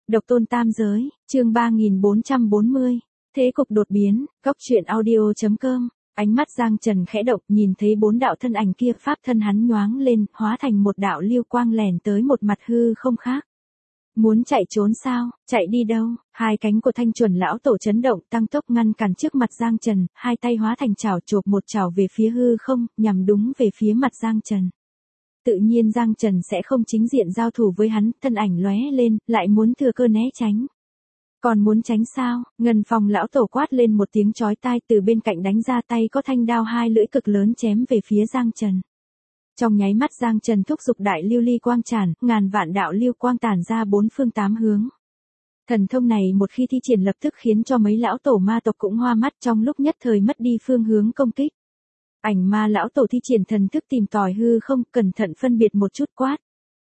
Độc tôn tam giới, chương 3440. Thế cục đột biến, góc truyện audio.com. Ánh mắt Giang Trần khẽ động, nhìn thấy bốn đạo thân ảnh kia, pháp thân hắn nhoáng lên, hóa thành một đạo lưu quang lẻn tới một mặt hư không khác. Muốn chạy trốn sao, chạy đi đâu? Hai cánh của Thanh Chuẩn lão tổ chấn động, tăng tốc ngăn cản trước mặt Giang Trần, hai tay hóa thành chảo chộp một chảo về phía hư không, nhằm đúng về phía mặt Giang Trần. Tự nhiên Giang Trần sẽ không chính diện giao thủ với hắn, thân ảnh lóe lên, lại muốn thừa cơ né tránh. Còn muốn tránh sao? Ngân Phong lão tổ quát lên một tiếng chói tai, từ bên cạnh đánh ra, tay có thanh đao hai lưỡi cực lớn chém về phía Giang Trần. Trong nháy mắt Giang Trần thúc giục đại lưu ly quang tràn, ngàn vạn đạo lưu quang tản ra bốn phương tám hướng. Thần thông này một khi thi triển lập tức khiến cho mấy lão tổ ma tộc cũng hoa mắt, trong lúc nhất thời mất đi phương hướng công kích. Ảnh ma lão tổ thi triển thần thức tìm tòi hư không, cẩn thận phân biệt một chút quát.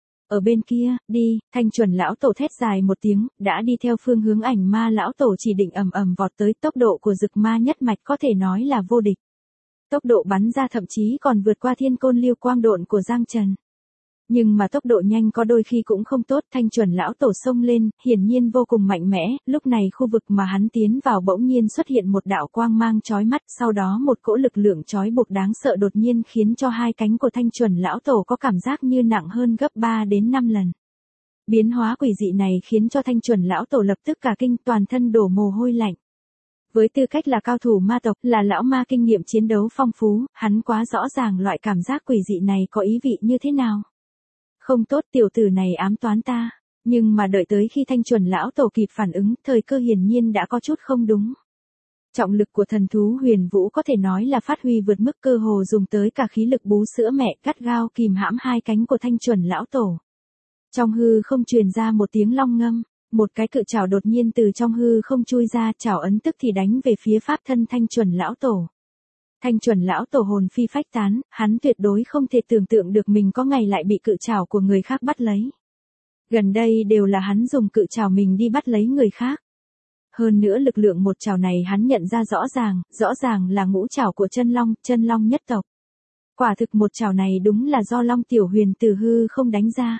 Ở bên kia, đi. Thanh Chuẩn lão tổ thét dài một tiếng, đã đi theo phương hướng ảnh ma lão tổ chỉ định ầm ầm vọt tới, tốc độ của Dực Ma nhất mạch có thể nói là vô địch. Tốc độ bắn ra thậm chí còn vượt qua thiên côn lưu quang độn của Giang Trần. Nhưng mà tốc độ nhanh có đôi khi cũng không tốt, Thanh Chuẩn lão tổ xông lên, hiển nhiên vô cùng mạnh mẽ, lúc này khu vực mà hắn tiến vào bỗng nhiên xuất hiện một đạo quang mang chói mắt, sau đó một cỗ lực lượng chói buộc đáng sợ đột nhiên khiến cho hai cánh của Thanh Chuẩn lão tổ có cảm giác như nặng hơn gấp 3 đến 5 lần. Biến hóa quỷ dị này khiến cho Thanh Chuẩn lão tổ lập tức cả kinh, toàn thân đổ mồ hôi lạnh. Với tư cách là cao thủ ma tộc, là lão ma kinh nghiệm chiến đấu phong phú, hắn quá rõ ràng loại cảm giác quỷ dị này có ý vị như thế nào. Không tốt, tiểu tử này ám toán ta. Nhưng mà đợi tới khi Thanh Chuẩn lão tổ kịp phản ứng, thời cơ hiển nhiên đã có chút không đúng. Trọng lực của thần thú Huyền Vũ có thể nói là phát huy vượt mức, cơ hồ dùng tới cả khí lực bú sữa mẹ, gắt gao kìm hãm hai cánh của Thanh Chuẩn lão tổ. Trong hư không truyền ra một tiếng long ngâm, một cái cự chảo đột nhiên từ trong hư không chui ra, chảo ấn tức thì đánh về phía pháp thân Thanh Chuẩn lão tổ. Thanh Chuẩn lão tổ hồn phi phách tán, hắn tuyệt đối không thể tưởng tượng được mình có ngày lại bị cự chảo của người khác bắt lấy. Gần đây đều là hắn dùng cự chảo mình đi bắt lấy người khác. Hơn nữa lực lượng một chảo này hắn nhận ra rõ ràng là ngũ chảo của chân long nhất tộc. Quả thực một chảo này đúng là do Long Tiểu Huyền từ hư không đánh ra.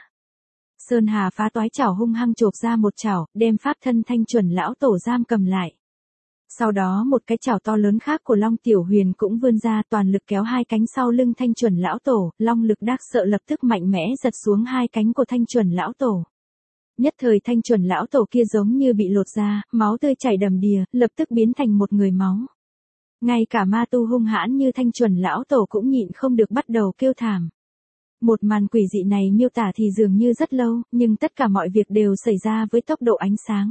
Sơn Hà phá toái chảo hung hăng chộp ra một chảo, đem pháp thân Thanh Chuẩn lão tổ giam cầm lại. Sau đó một cái chảo to lớn khác của Long Tiểu Huyền cũng vươn ra, toàn lực kéo hai cánh sau lưng Thanh Chuẩn lão tổ, long lực đắc sợ lập tức mạnh mẽ giật xuống hai cánh của Thanh Chuẩn lão tổ. Nhất thời Thanh Chuẩn lão tổ kia giống như bị lột ra, máu tươi chảy đầm đìa, lập tức biến thành một người máu. Ngay cả ma tu hung hãn như Thanh Chuẩn lão tổ cũng nhịn không được bắt đầu kêu thảm. Một màn quỷ dị này miêu tả thì dường như rất lâu, nhưng tất cả mọi việc đều xảy ra với tốc độ ánh sáng.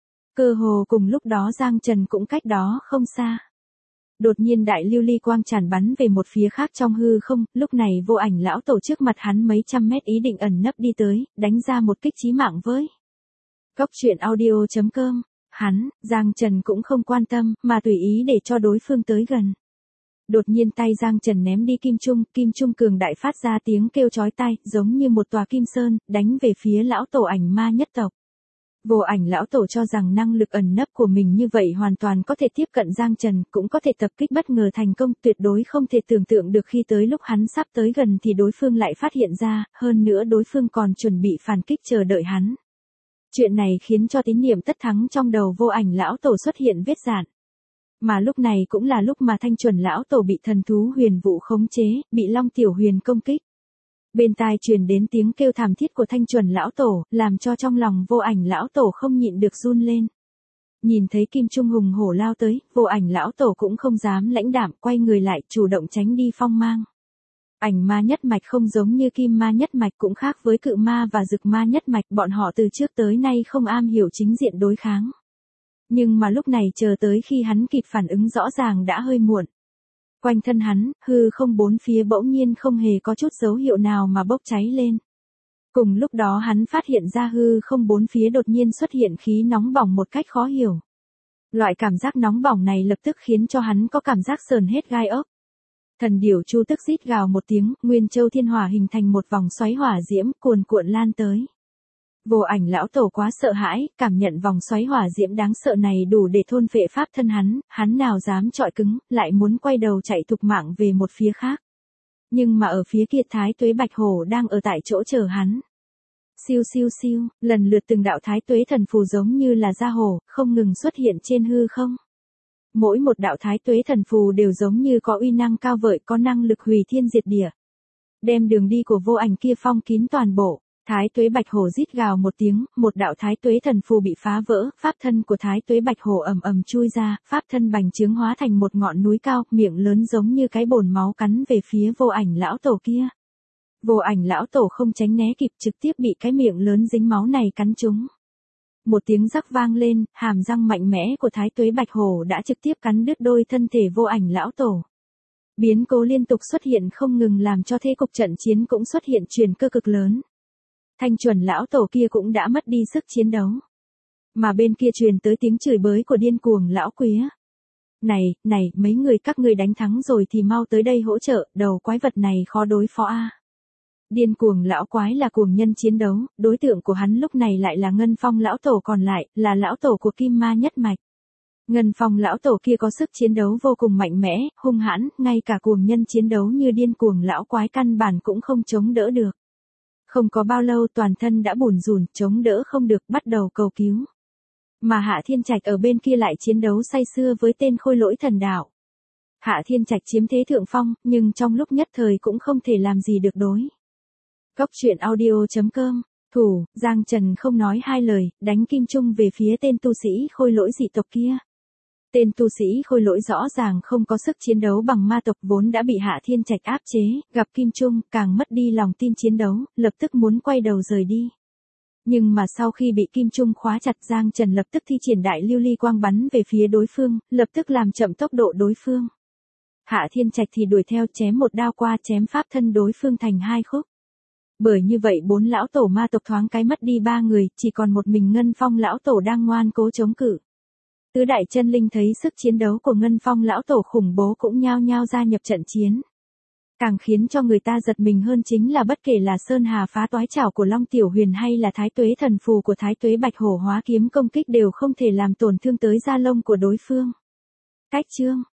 Cơ hồ cùng lúc đó Giang Trần cũng cách đó không xa. Đột nhiên đại lưu ly quang tràn bắn về một phía khác trong hư không, lúc này Vô Ảnh lão tổ trước mặt hắn mấy trăm mét ý định ẩn nấp đi tới, đánh ra một kích chí mạng với. Góc truyện audio.com, Giang Trần cũng không quan tâm, mà tùy ý để cho đối phương tới gần. Đột nhiên tay Giang Trần ném đi kim trung cường đại phát ra tiếng kêu chói tai, giống như một tòa kim sơn, đánh về phía lão tổ ảnh ma nhất tộc. Vô Ảnh lão tổ cho rằng năng lực ẩn nấp của mình như vậy hoàn toàn có thể tiếp cận Giang Trần, cũng có thể tập kích bất ngờ thành công, tuyệt đối không thể tưởng tượng được khi tới lúc hắn sắp tới gần thì đối phương lại phát hiện ra, hơn nữa đối phương còn chuẩn bị phản kích chờ đợi hắn. Chuyện này khiến cho tín niệm tất thắng trong đầu Vô Ảnh lão tổ xuất hiện vết rạn. Mà lúc này cũng là lúc mà Thanh Chuẩn lão tổ bị thần thú Huyền Vũ khống chế, bị Long Tiểu Huyền công kích. Bên tai truyền đến tiếng kêu thảm thiết của Thanh Chuẩn lão tổ, làm cho trong lòng Vô Ảnh lão tổ không nhịn được run lên. Nhìn thấy kim trung hùng hổ lao tới, Vô Ảnh lão tổ cũng không dám lãnh đạm, quay người lại, chủ động tránh đi phong mang. Ảnh ma nhất mạch không giống như kim ma nhất mạch, cũng khác với cự ma và Dực ma nhất mạch, bọn họ từ trước tới nay không am hiểu chính diện đối kháng. Nhưng mà lúc này chờ tới khi hắn kịp phản ứng rõ ràng đã hơi muộn. Quanh thân hắn, hư không bốn phía bỗng nhiên không hề có chút dấu hiệu nào mà bốc cháy lên. Cùng lúc đó hắn phát hiện ra hư không bốn phía đột nhiên xuất hiện khí nóng bỏng một cách khó hiểu. Loại cảm giác nóng bỏng này lập tức khiến cho hắn có cảm giác sờn hết gai ốc. Thần điểu Chu tức rít gào một tiếng, Nguyên Châu Thiên Hỏa hình thành một vòng xoáy hỏa diễm cuồn cuộn lan tới. Vô Ảnh lão tổ quá sợ hãi, cảm nhận vòng xoáy hỏa diễm đáng sợ này đủ để thôn phệ pháp thân hắn nào dám chọi cứng, lại muốn quay đầu chạy thục mạng về một phía khác. Nhưng mà ở phía kia Thái Tuế Bạch Hổ đang ở tại chỗ chờ hắn. Siêu siêu siêu, lần lượt từng đạo thái tuế thần phù giống như là da hổ, không ngừng xuất hiện trên hư không. Mỗi một đạo thái tuế thần phù đều giống như có uy năng cao vời, có năng lực hủy thiên diệt địa. Đem đường đi của vô ảnh kia phong kín toàn bộ. Thái tuế bạch hổ rít gào một tiếng, một đạo thái tuế thần phù bị phá vỡ, pháp thân của thái tuế bạch hổ ầm ầm chui ra, pháp thân bành trướng hóa thành một ngọn núi cao, miệng lớn giống như cái bồn máu cắn về phía vô ảnh lão tổ kia. Vô ảnh lão tổ không tránh né kịp, trực tiếp bị cái miệng lớn dính máu này cắn trúng. Một tiếng rắc vang lên, hàm răng mạnh mẽ của thái tuế bạch hổ đã trực tiếp cắn đứt đôi thân thể vô ảnh lão tổ. Biến cố liên tục xuất hiện không ngừng làm cho thế cục trận chiến cũng xuất hiện chuyển cơ cực lớn. Thanh chuẩn lão tổ kia cũng đã mất đi sức chiến đấu. Mà bên kia truyền tới tiếng chửi bới của điên cuồng lão quía. Này, mấy người các ngươi đánh thắng rồi thì mau tới đây hỗ trợ, đầu quái vật này khó đối phó a. Điên cuồng lão quái là cuồng nhân chiến đấu, đối tượng của hắn lúc này lại là Ngân Phong lão tổ, còn lại là lão tổ của Kim Ma nhất mạch. Ngân Phong lão tổ kia có sức chiến đấu vô cùng mạnh mẽ, hung hãn, ngay cả cuồng nhân chiến đấu như điên cuồng lão quái căn bản cũng không chống đỡ được. Không có bao lâu toàn thân đã bủn rủn, chống đỡ không được, bắt đầu cầu cứu. Mà Hạ Thiên Trạch ở bên kia lại chiến đấu say sưa với tên khôi lỗi thần đạo. Hạ Thiên Trạch chiếm thế thượng phong, nhưng trong lúc nhất thời cũng không thể làm gì được đối. Góc truyện audio.com, thủ, Giang Trần không nói hai lời, đánh kim trung về phía tên tu sĩ khôi lỗi dị tộc kia. Tên tu sĩ khôi lỗi rõ ràng không có sức chiến đấu bằng ma tộc, vốn đã bị Hạ Thiên Trạch áp chế, gặp kim trung càng mất đi lòng tin chiến đấu, lập tức muốn quay đầu rời đi. Nhưng mà sau khi bị kim trung khóa chặt, Giang Trần lập tức thi triển đại lưu ly quang bắn về phía đối phương, lập tức làm chậm tốc độ đối phương. Hạ Thiên Trạch thì đuổi theo chém một đao qua, chém pháp thân đối phương thành hai khúc. Bởi như vậy bốn lão tổ ma tộc thoáng cái mất đi ba người, chỉ còn một mình Ngân Phong lão tổ đang ngoan cố chống cự. Tứ đại chân linh thấy sức chiến đấu của Ngân Phong lão tổ khủng bố cũng nhao nhao gia nhập trận chiến. Càng khiến cho người ta giật mình hơn chính là bất kể là Sơn Hà phá toái trảo của Long Tiểu Huyền hay là Thái Tuế thần phù của Thái Tuế Bạch Hổ hóa kiếm công kích đều không thể làm tổn thương tới da lông của đối phương. Cách chương